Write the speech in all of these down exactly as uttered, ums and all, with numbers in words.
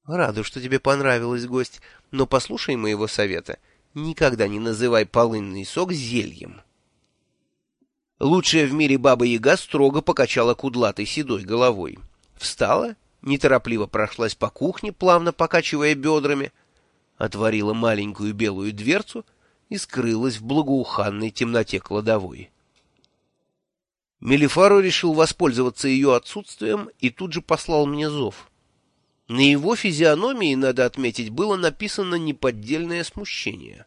Рада, что тебе понравилось, гость, но послушай моего совета. Никогда не называй полынный сок зельем. Лучшая в мире Баба-Яга строго покачала кудлатой седой головой. Встала, неторопливо прошлась по кухне, плавно покачивая бедрами, отворила маленькую белую дверцу и скрылась в благоуханной темноте кладовой. Мелифаро решил воспользоваться ее отсутствием и тут же послал мне зов. На его физиономии, надо отметить, было написано неподдельное смущение.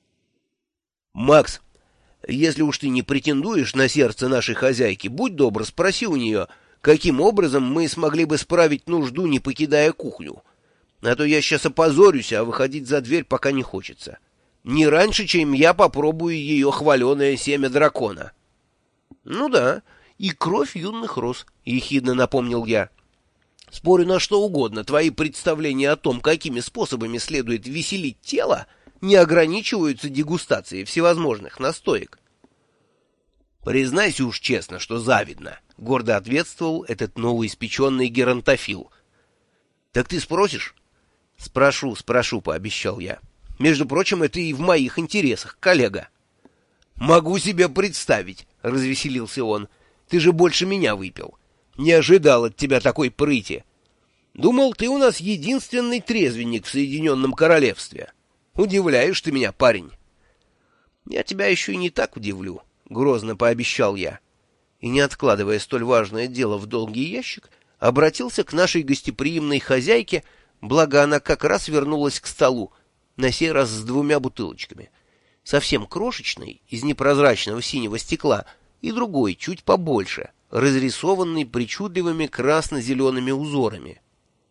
«Макс, если уж ты не претендуешь на сердце нашей хозяйки, будь добр, спроси у нее, каким образом мы смогли бы справить нужду, не покидая кухню. А то я сейчас опозорюсь, а выходить за дверь пока не хочется. Не раньше, чем я попробую ее хваленое семя дракона». «Ну да, и кровь юных роз», — ехидно напомнил я. «Спорю на что угодно, твои представления о том, какими способами следует веселить тело, не ограничиваются дегустацией всевозможных настоек». «Признайся уж честно, что завидно», — гордо ответствовал этот новоиспеченный геронтофил. «Так ты спросишь?» «Спрошу, спрошу», — пообещал я. «Между прочим, это и в моих интересах, коллега». «Могу себе представить», — развеселился он. «Ты же больше меня выпил. Не ожидал от тебя такой прыти. Думал, ты у нас единственный трезвенник в Соединенном Королевстве. Удивляешь ты меня, парень». «Я тебя еще и не так удивлю», — грозно пообещал я. И, не откладывая столь важное дело в долгий ящик, обратился к нашей гостеприимной хозяйке, благо она как раз вернулась к столу, на сей раз с двумя бутылочками. Совсем крошечной, из непрозрачного синего стекла, и другой, чуть побольше, разрисованный причудливыми красно-зелеными узорами.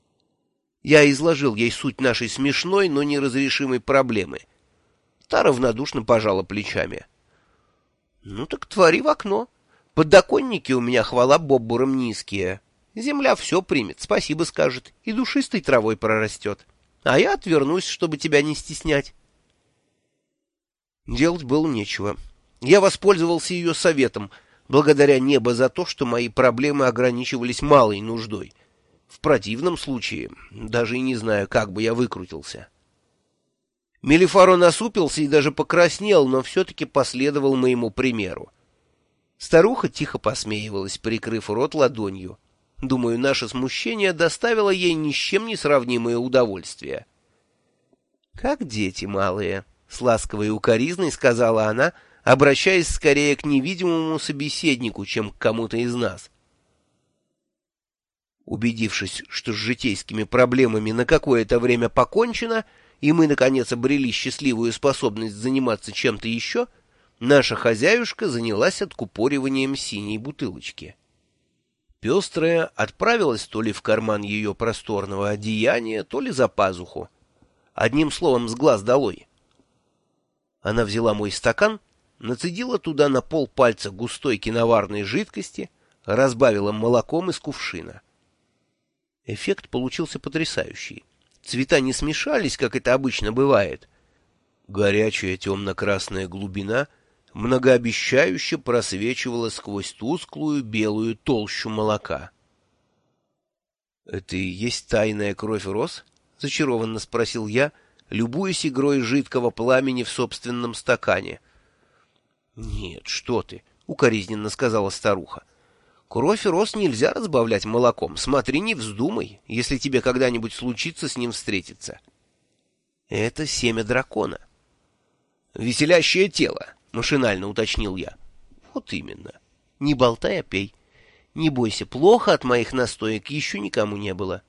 Я изложил ей суть нашей смешной, но неразрешимой проблемы. Та равнодушно пожала плечами. «Ну так твори в окно. Подоконники у меня, хвала боббурам, низкие. Земля все примет, спасибо скажет, и душистой травой прорастет. А я отвернусь, чтобы тебя не стеснять». Делать было нечего. Я воспользовался ее советом, благодаря небо за то, что мои проблемы ограничивались малой нуждой. В противном случае даже и не знаю, как бы я выкрутился. Мелифаро насупился и даже покраснел, но все-таки последовал моему примеру. Старуха тихо посмеивалась, прикрыв рот ладонью. Думаю, наше смущение доставило ей ни с чем не сравнимое удовольствие. «Как дети малые», — с ласковой укоризной сказала она, обращаясь скорее к невидимому собеседнику, чем к кому-то из нас. Убедившись, что с житейскими проблемами на какое-то время покончено, и мы, наконец, обрели счастливую способность заниматься чем-то еще, наша хозяюшка занялась откупориванием синей бутылочки. Пестрая отправилась то ли в карман ее просторного одеяния, то ли за пазуху. Одним словом, с глаз долой. Она взяла мой стакан, нацедила туда на полпальца густой киноварной жидкости, разбавила молоком из кувшина. Эффект получился потрясающий. Цвета не смешались, как это обычно бывает. Горячая темно-красная глубина многообещающе просвечивала сквозь тусклую белую толщу молока. — Это и есть тайная кровь роз? — зачарованно спросил я, любуясь игрой жидкого пламени в собственном стакане. — Нет, что ты, — укоризненно сказала старуха. — Кровь роз нельзя разбавлять молоком. Смотри, не вздумай, если тебе когда-нибудь случится с ним встретиться. Это семя дракона. — Веселящее тело, — машинально уточнил я. — Вот именно. Не болтай, а пей. Не бойся, плохо от моих настоек еще никому не было.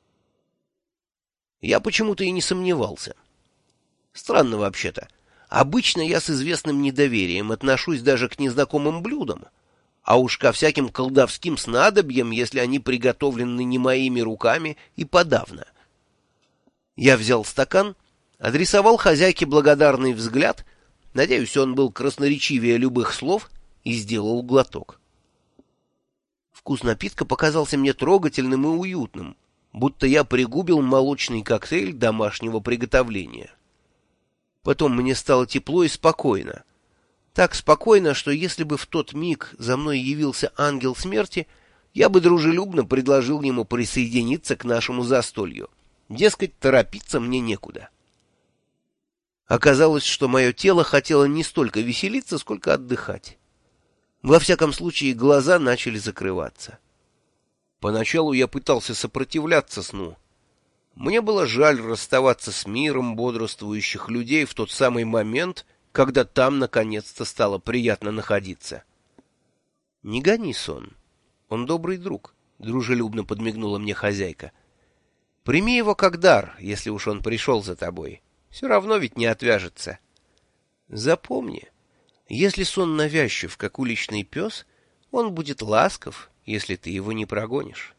Я почему-то и не сомневался. Странно вообще-то. Обычно я с известным недоверием отношусь даже к незнакомым блюдам, а уж ко всяким колдовским снадобьям, если они приготовлены не моими руками, и подавно. Я взял стакан, адресовал хозяйке благодарный взгляд, надеюсь, он был красноречивее любых слов, и сделал глоток. Вкус напитка показался мне трогательным и уютным, будто я пригубил молочный коктейль домашнего приготовления. Потом мне стало тепло и спокойно. Так спокойно, что если бы в тот миг за мной явился ангел смерти, я бы дружелюбно предложил ему присоединиться к нашему застолью. Дескать, торопиться мне некуда. Оказалось, что мое тело хотело не столько веселиться, сколько отдыхать. Во всяком случае, глаза начали закрываться. Поначалу я пытался сопротивляться сну. Мне было жаль расставаться с миром бодрствующих людей в тот самый момент, когда там наконец-то стало приятно находиться. — Не гони сон. Он добрый друг, — дружелюбно подмигнула мне хозяйка. — Прими его как дар, если уж он пришел за тобой. Все равно ведь не отвяжется. Запомни, если сон навязчив, как уличный пес, он будет ласков, если ты его не прогонишь.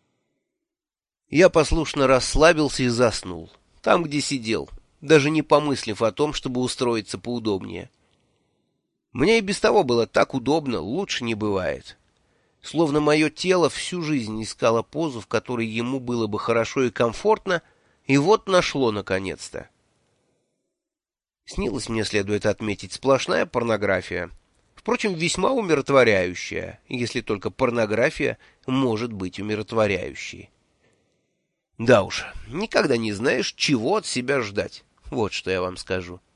Я послушно расслабился и заснул, там, где сидел, даже не помыслив о том, чтобы устроиться поудобнее. Мне и без того было так удобно, лучше не бывает. Словно мое тело всю жизнь искало позу, в которой ему было бы хорошо и комфортно, и вот нашло наконец-то. Снилась мне, следует отметить, сплошная порнография. Впрочем, весьма умиротворяющая, если только порнография может быть умиротворяющей. Да уж, никогда не знаешь, чего от себя ждать. Вот что я вам скажу.